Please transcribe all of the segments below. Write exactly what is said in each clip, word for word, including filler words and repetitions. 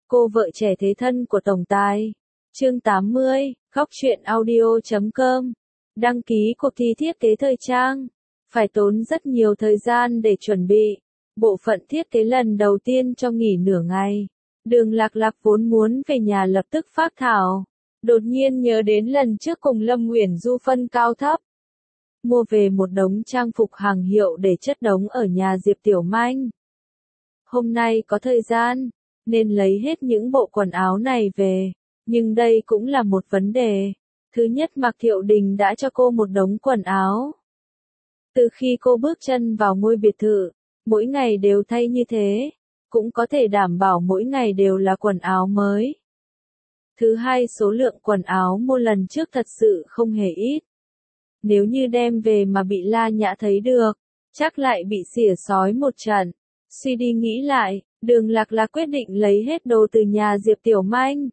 Cô vợ trẻ thế thân của tổng tài. Chương tám mươi, Góc truyện audio chấm com. Đăng ký cuộc thi thiết kế thời trang. Phải tốn rất nhiều thời gian để chuẩn bị. Bộ phận thiết kế lần đầu tiên cho nghỉ nửa ngày. Đường Lạc Lạc vốn muốn về nhà lập tức phác thảo. Đột nhiên nhớ đến lần trước cùng Lâm Uyển Du phân cao thấp. Mua về một đống trang phục hàng hiệu để chất đống ở nhà Diệp Tiểu Manh. Hôm nay có thời gian, nên lấy hết những bộ quần áo này về. Nhưng đây cũng là một vấn đề. Thứ nhất, Mạc Thiệu Đình đã cho cô một đống quần áo. Từ khi cô bước chân vào ngôi biệt thự, mỗi ngày đều thay như thế, cũng có thể đảm bảo mỗi ngày đều là quần áo mới. Thứ hai, số lượng quần áo mua lần trước thật sự không hề ít. Nếu như đem về mà bị La Nhã thấy được, chắc lại bị xỉa xói một trận. Suy đi nghĩ lại, Đường Lạc Lạc quyết định lấy hết đồ từ nhà Diệp Tiểu Manh.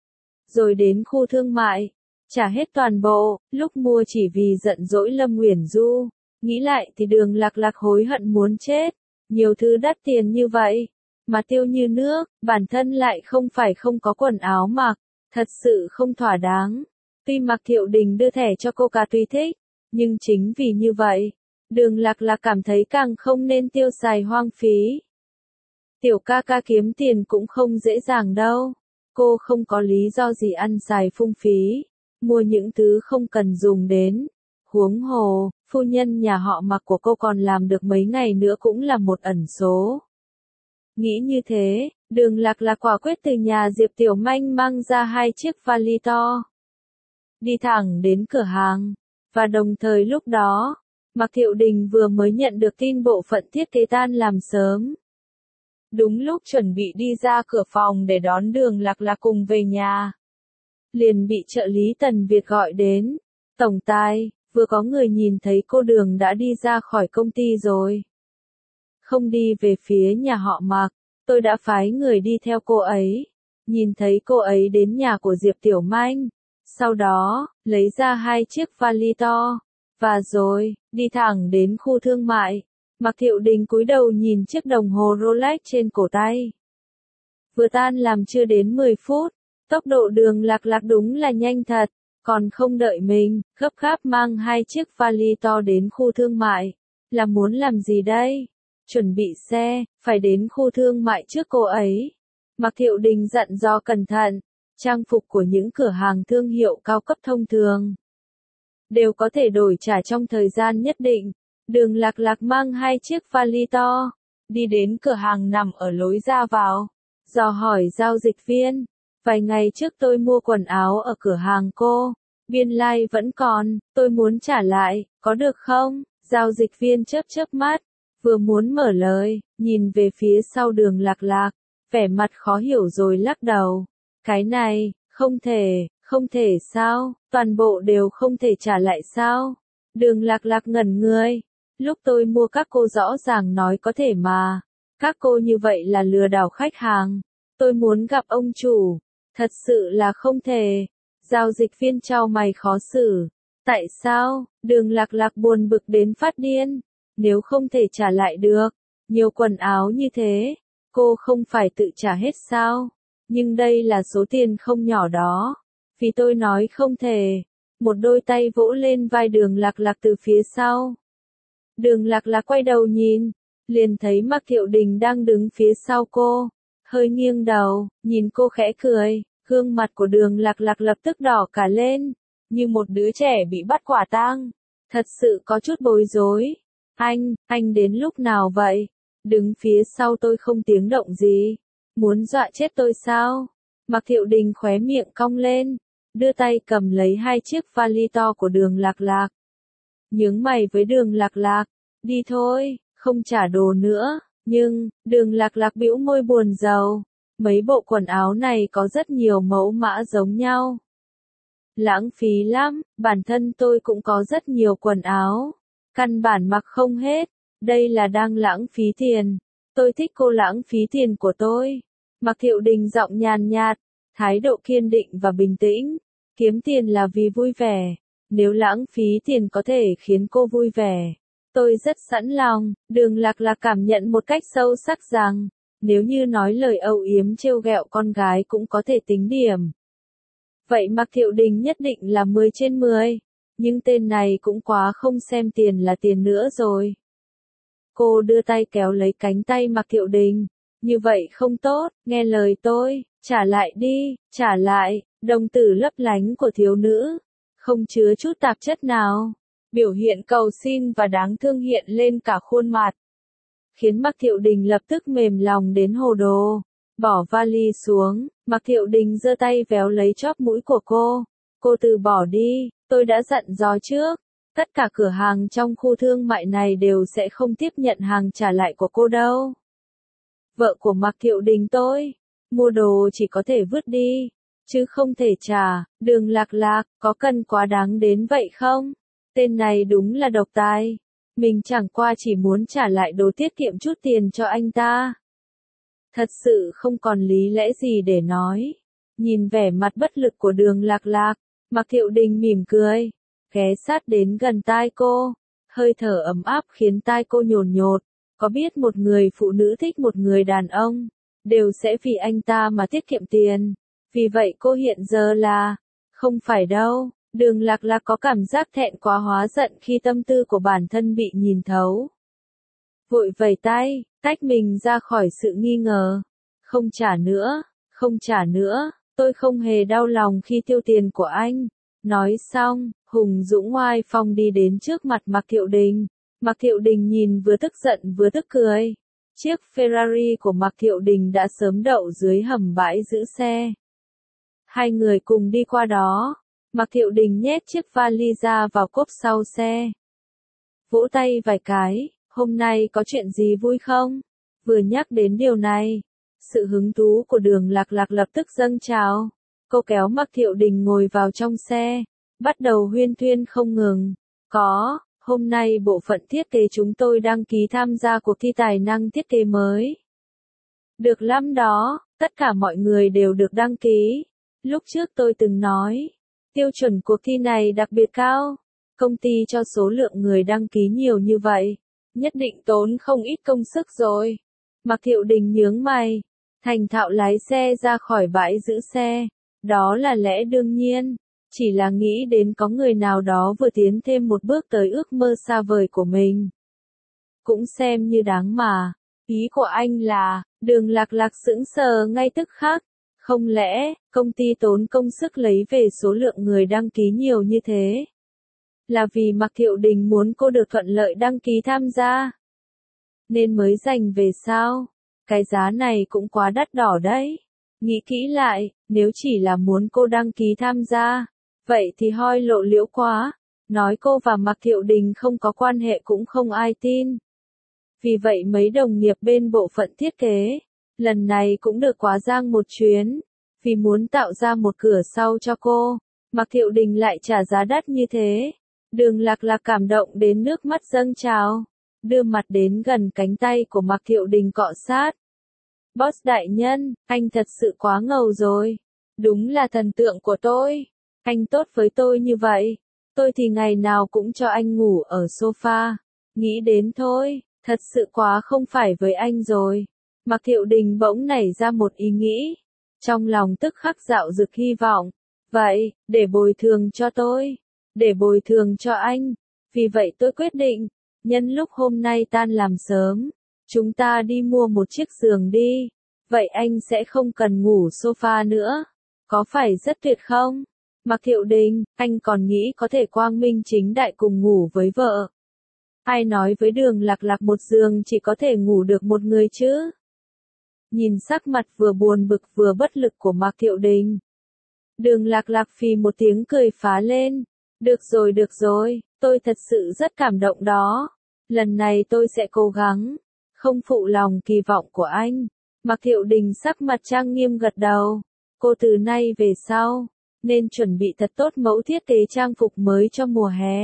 Rồi đến khu thương mại, trả hết toàn bộ, lúc mua chỉ vì giận dỗi Lâm Uyển Du. Nghĩ lại thì Đường Lạc Lạc hối hận muốn chết. Nhiều thứ đắt tiền như vậy, mà tiêu như nước, bản thân lại không phải không có quần áo mặc, thật sự không thỏa đáng. Tuy Mạc Thiệu Đình đưa thẻ cho cô cả tùy thích, nhưng chính vì như vậy, Đường Lạc Lạc cảm thấy càng không nên tiêu xài hoang phí. Tiểu ca ca kiếm tiền cũng không dễ dàng đâu. Cô không có lý do gì ăn xài phung phí, mua những thứ không cần dùng đến. Huống hồ, phu nhân nhà họ Mạc của cô còn làm được mấy ngày nữa cũng là một ẩn số. Nghĩ như thế, Đường Lạc Lạc quả quyết từ nhà Diệp Tiểu Manh mang ra hai chiếc vali to. Đi thẳng đến cửa hàng, và đồng thời lúc đó, Mạc Thiệu Đình vừa mới nhận được tin bộ phận thiết kế tan làm sớm. Đúng lúc chuẩn bị đi ra cửa phòng để đón Đường Lạc Lạc cùng về nhà, liền bị trợ lý Tần Việt gọi đến. Tổng tài, vừa có người nhìn thấy cô Đường đã đi ra khỏi công ty rồi. Không đi về phía nhà họ Mạc, tôi đã phái người đi theo cô ấy. Nhìn thấy cô ấy đến nhà của Diệp Tiểu Manh, sau đó, lấy ra hai chiếc vali to, và rồi, đi thẳng đến khu thương mại. Mạc Thiệu Đình cúi đầu nhìn chiếc đồng hồ Rolex trên cổ tay. Vừa tan làm chưa đến mười phút, tốc độ Đường Lạc Lạc đúng là nhanh thật, còn không đợi mình, gấp gáp mang hai chiếc vali to đến khu thương mại. Là muốn làm gì đây? Chuẩn bị xe, phải đến khu thương mại trước cô ấy. Mạc Thiệu Đình dặn dò cẩn thận, trang phục của những cửa hàng thương hiệu cao cấp thông thường đều có thể đổi trả trong thời gian nhất định. Đường Lạc Lạc mang hai chiếc vali to, đi đến cửa hàng nằm ở lối ra vào, dò hỏi giao dịch viên, vài ngày trước tôi mua quần áo ở cửa hàng cô, biên lai like vẫn còn, tôi muốn trả lại, có được không? Giao dịch viên chớp chớp mắt, vừa muốn mở lời, nhìn về phía sau Đường Lạc Lạc, vẻ mặt khó hiểu rồi lắc đầu. Cái này, không thể, không thể sao, toàn bộ đều không thể trả lại sao? Đường Lạc Lạc ngẩn người. Lúc tôi mua các cô rõ ràng nói có thể mà. Các cô như vậy là lừa đảo khách hàng. Tôi muốn gặp ông chủ. Thật sự là không thể. Giao dịch viên chau mày khó xử. Tại sao? Đường Lạc Lạc buồn bực đến phát điên. Nếu không thể trả lại được, nhiều quần áo như thế, cô không phải tự trả hết sao? Nhưng đây là số tiền không nhỏ đó. Vì tôi nói không thể. Một đôi tay vỗ lên vai Đường Lạc Lạc từ phía sau. Đường Lạc Lạc quay đầu nhìn, liền thấy Mạc Thiệu Đình đang đứng phía sau cô, hơi nghiêng đầu, nhìn cô khẽ cười, gương mặt của Đường Lạc Lạc lập tức đỏ cả lên, như một đứa trẻ bị bắt quả tang, thật sự có chút bối rối. Anh, anh đến lúc nào vậy? Đứng phía sau tôi không tiếng động gì, muốn dọa chết tôi sao? Mạc Thiệu Đình khóe miệng cong lên, đưa tay cầm lấy hai chiếc vali to của Đường Lạc Lạc. Nhướng mày với Đường Lạc Lạc, đi thôi, không trả đồ nữa. Nhưng, Đường Lạc Lạc bĩu môi buồn rầu, mấy bộ quần áo này có rất nhiều mẫu mã giống nhau. Lãng phí lắm, bản thân tôi cũng có rất nhiều quần áo, căn bản mặc không hết, đây là đang lãng phí tiền. Tôi thích cô lãng phí tiền của tôi. Mạc Thiệu Đình giọng nhàn nhạt, thái độ kiên định và bình tĩnh, kiếm tiền là vì vui vẻ. Nếu lãng phí tiền có thể khiến cô vui vẻ, tôi rất sẵn lòng. Đường Lạc Lạc cảm nhận một cách sâu sắc rằng, Nếu như nói lời âu yếm trêu ghẹo con gái cũng có thể tính điểm. Vậy Mạc Thiệu Đình nhất định là mười trên mười. Nhưng tên này cũng quá không xem tiền là tiền nữa rồi. Cô đưa tay kéo lấy cánh tay Mạc Thiệu Đình. Như vậy không tốt, nghe lời tôi, trả lại đi, trả lại, đồng tử lấp lánh của thiếu nữ. Không chứa chút tạp chất nào. Biểu hiện cầu xin và đáng thương hiện lên cả khuôn mặt. Khiến Mạc Thiệu Đình lập tức mềm lòng đến hồ đồ. Bỏ vali xuống, Mạc Thiệu Đình giơ tay véo lấy chóp mũi của cô. Cô từ bỏ đi, tôi đã dặn dò trước. Tất cả cửa hàng trong khu thương mại này đều sẽ không tiếp nhận hàng trả lại của cô đâu. Vợ của Mạc Thiệu Đình tôi, mua đồ chỉ có thể vứt đi, chứ không thể trả. Đường Lạc Lạc, có cần quá đáng đến vậy không? Tên này đúng là độc tài. Mình chẳng qua chỉ muốn trả lại đồ tiết kiệm chút tiền cho anh ta. Thật sự không còn lý lẽ gì để nói. Nhìn vẻ mặt bất lực của Đường Lạc Lạc, Mạc Thiệu Đình mỉm cười, ghé sát đến gần tai cô, hơi thở ấm áp khiến tai cô nhồn nhột. Có biết một người phụ nữ thích một người đàn ông, đều sẽ vì anh ta mà tiết kiệm tiền. Vì vậy cô hiện giờ là, không phải đâu. Đường Lạc Lạc có cảm giác thẹn quá hóa giận khi tâm tư của bản thân bị nhìn thấu. Vội vẩy tay, tách mình ra khỏi sự nghi ngờ. Không trả nữa, không trả nữa, tôi không hề đau lòng khi tiêu tiền của anh. Nói xong, Hùng Dũng oai phong đi đến trước mặt Mạc Thiệu Đình. Mạc Thiệu Đình nhìn vừa tức giận vừa tức cười. Chiếc Ferrari của Mạc Thiệu Đình đã sớm đậu dưới hầm bãi giữ xe. Hai người cùng đi qua đó. Mạc Thiệu Đình nhét chiếc vali ra vào cốp sau xe. Vỗ tay vài cái, hôm nay có chuyện gì vui không? Vừa nhắc đến điều này, sự hứng thú của Đường Lạc Lạc lập tức dâng trào. Cô kéo Mạc Thiệu Đình ngồi vào trong xe, bắt đầu huyên thuyên không ngừng. Có, hôm nay bộ phận thiết kế chúng tôi đăng ký tham gia cuộc thi tài năng thiết kế mới. Được lắm đó, tất cả mọi người đều được đăng ký. Lúc trước tôi từng nói, tiêu chuẩn cuộc thi này đặc biệt cao. Công ty cho số lượng người đăng ký nhiều như vậy, nhất định tốn không ít công sức rồi. Mạc Thiệu Đình nhướng mày, thành thạo lái xe ra khỏi bãi giữ xe. Đó là lẽ đương nhiên, chỉ là nghĩ đến có người nào đó vừa tiến thêm một bước tới ước mơ xa vời của mình. Cũng xem như đáng mà. Ý của anh là, Đường Lạc Lạc sững sờ ngay tức khắc. Không lẽ, công ty tốn công sức lấy về số lượng người đăng ký nhiều như thế? Là vì Mạc Thiệu Đình muốn cô được thuận lợi đăng ký tham gia, nên mới dành về sao? Cái giá này cũng quá đắt đỏ đấy. Nghĩ kỹ lại, nếu chỉ là muốn cô đăng ký tham gia, vậy thì hoi lộ liễu quá. Nói cô và Mạc Thiệu Đình không có quan hệ cũng không ai tin. Vì vậy mấy đồng nghiệp bên bộ phận thiết kế, lần này cũng được quá giang một chuyến. Vì muốn tạo ra một cửa sau cho cô, Mạc Thiệu Đình lại trả giá đắt như thế. Đường Lạc Lạc cảm động đến nước mắt dâng trào, đưa mặt đến gần cánh tay của Mạc Thiệu Đình cọ sát. Boss đại nhân, anh thật sự quá ngầu rồi. Đúng là thần tượng của tôi. Anh tốt với tôi như vậy. Tôi thì ngày nào cũng cho anh ngủ ở sofa. Nghĩ đến thôi, thật sự quá không phải với anh rồi. Mạc Thiệu Đình bỗng nảy ra một ý nghĩ. Trong lòng tức khắc dạo dực hy vọng. Vậy, để bồi thường cho tôi. Để bồi thường cho anh. Vì vậy tôi quyết định, nhân lúc hôm nay tan làm sớm, chúng ta đi mua một chiếc giường đi. Vậy anh sẽ không cần ngủ sofa nữa. Có phải rất tuyệt không? Mạc Thiệu Đình, anh còn nghĩ có thể quang minh chính đại cùng ngủ với vợ. Ai nói với Đường Lạc Lạc một giường chỉ có thể ngủ được một người chứ? Nhìn sắc mặt vừa buồn bực vừa bất lực của Mạc Thiệu Đình, Đường Lạc Lạc phì một tiếng cười phá lên. Được rồi được rồi, tôi thật sự rất cảm động đó. Lần này tôi sẽ cố gắng, không phụ lòng kỳ vọng của anh. Mạc Thiệu Đình sắc mặt trang nghiêm gật đầu. Cô từ nay về sau, nên chuẩn bị thật tốt mẫu thiết kế trang phục mới cho mùa hè.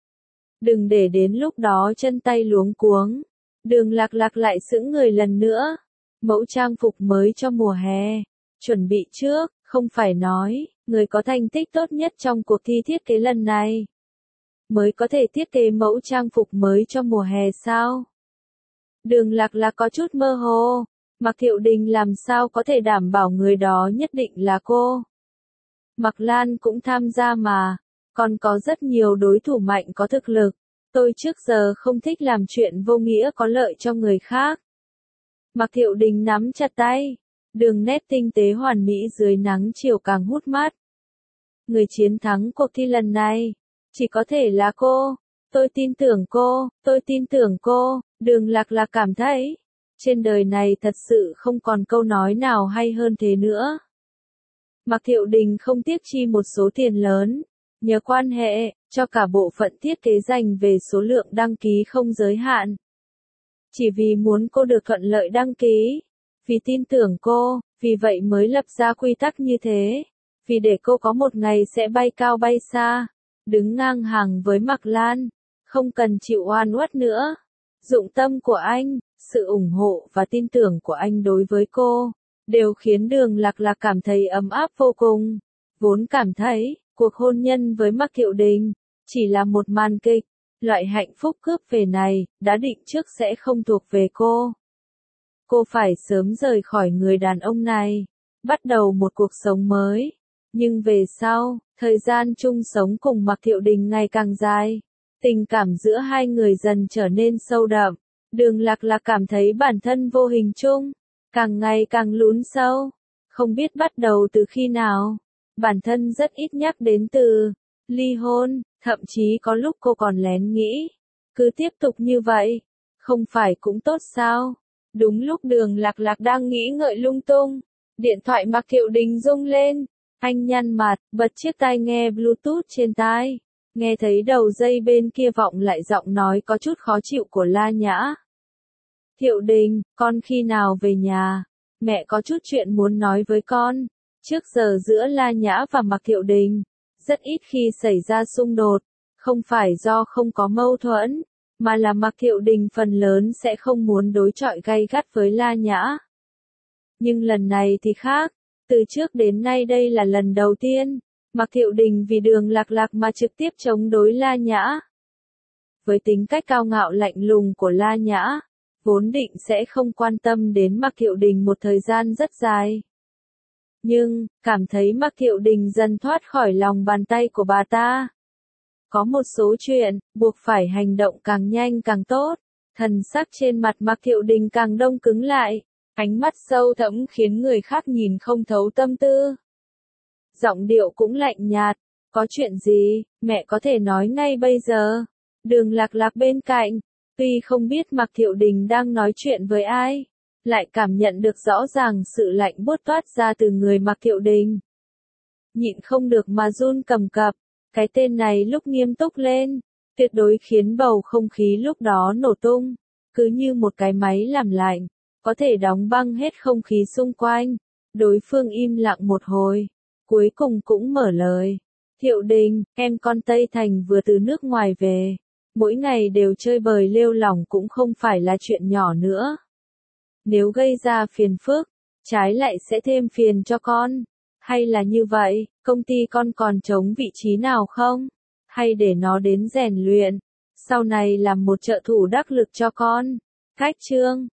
Đừng để đến lúc đó chân tay luống cuống. Đường Lạc Lạc lại sững người lần nữa. Mẫu trang phục mới cho mùa hè. Chuẩn bị trước, không phải nói, người có thành tích tốt nhất trong cuộc thi thiết kế lần này mới có thể thiết kế mẫu trang phục mới cho mùa hè sao? Đường Lạc Lạc có chút mơ hồ. Mạc Thiệu Đình làm sao có thể đảm bảo người đó nhất định là cô. Mạc Lan cũng tham gia mà, còn có rất nhiều đối thủ mạnh có thực lực. Tôi trước giờ không thích làm chuyện vô nghĩa có lợi cho người khác. Mạc Thiệu Đình nắm chặt tay, đường nét tinh tế hoàn mỹ dưới nắng chiều càng hút mắt. Người chiến thắng cuộc thi lần này, chỉ có thể là cô. Tôi tin tưởng cô, tôi tin tưởng cô, Đường Lạc Lạc cảm thấy. Trên đời này thật sự không còn câu nói nào hay hơn thế nữa. Mạc Thiệu Đình không tiếc chi một số tiền lớn, nhờ quan hệ, cho cả bộ phận thiết kế dành về số lượng đăng ký không giới hạn. Chỉ vì muốn cô được thuận lợi đăng ký, vì tin tưởng cô, vì vậy mới lập ra quy tắc như thế, vì để cô có một ngày sẽ bay cao bay xa, đứng ngang hàng với Mạc Lan, không cần chịu oan uất nữa. Dụng tâm của anh, sự ủng hộ và tin tưởng của anh đối với cô, đều khiến Đường Lạc Lạc cảm thấy ấm áp vô cùng. Vốn cảm thấy, cuộc hôn nhân với Mạc Thiệu Đình, chỉ là một màn kịch, loại hạnh phúc cướp về này, đã định trước sẽ không thuộc về cô. Cô phải sớm rời khỏi người đàn ông này, bắt đầu một cuộc sống mới. Nhưng về sau, thời gian chung sống cùng Mạc Thiệu Đình ngày càng dài, tình cảm giữa hai người dần trở nên sâu đậm. Đường Lạc Lạc cảm thấy bản thân vô hình chung, càng ngày càng lún sâu, không biết bắt đầu từ khi nào. Bản thân rất ít nhắc đến từ ly hôn, thậm chí có lúc cô còn lén nghĩ, cứ tiếp tục như vậy, không phải cũng tốt sao? Đúng lúc Đường Lạc Lạc đang nghĩ ngợi lung tung, điện thoại Mạc Thiệu Đình rung lên, anh nhăn mặt, bật chiếc tai nghe Bluetooth trên tai, nghe thấy đầu dây bên kia vọng lại giọng nói có chút khó chịu của La Nhã. Thiệu Đình, con khi nào về nhà? Mẹ có chút chuyện muốn nói với con. Trước giờ giữa La Nhã và Mạc Thiệu Đình, rất ít khi xảy ra xung đột, không phải do không có mâu thuẫn, mà là Mạc Thiệu Đình phần lớn sẽ không muốn đối chọi gay gắt với La Nhã. Nhưng lần này thì khác, từ trước đến nay đây là lần đầu tiên, Mạc Thiệu Đình vì Đường Lạc Lạc mà trực tiếp chống đối La Nhã. Với tính cách cao ngạo lạnh lùng của La Nhã, vốn định sẽ không quan tâm đến Mạc Thiệu Đình một thời gian rất dài. Nhưng, cảm thấy Mạc Thiệu Đình dần thoát khỏi lòng bàn tay của bà ta. Có một số chuyện, buộc phải hành động càng nhanh càng tốt. Thần sắc trên mặt Mạc Thiệu Đình càng đông cứng lại, ánh mắt sâu thẳm khiến người khác nhìn không thấu tâm tư. Giọng điệu cũng lạnh nhạt, có chuyện gì, mẹ có thể nói ngay bây giờ. Đường Lạc Lạc bên cạnh, tuy không biết Mạc Thiệu Đình đang nói chuyện với ai, lại cảm nhận được rõ ràng sự lạnh buốt toát ra từ người Mạc Thiệu Đình. Nhịn không được mà run cầm cập, cái tên này lúc nghiêm túc lên, tuyệt đối khiến bầu không khí lúc đó nổ tung, cứ như một cái máy làm lạnh, có thể đóng băng hết không khí xung quanh. Đối phương im lặng một hồi, cuối cùng cũng mở lời. Thiệu Đình, em con Tây Thành vừa từ nước ngoài về, mỗi ngày đều chơi bời lêu lỏng cũng không phải là chuyện nhỏ nữa. Nếu gây ra phiền phức, trái lại sẽ thêm phiền cho con. Hay là như vậy, công ty con còn trống vị trí nào không? Hay để nó đến rèn luyện, sau này làm một trợ thủ đắc lực cho con. Cách chương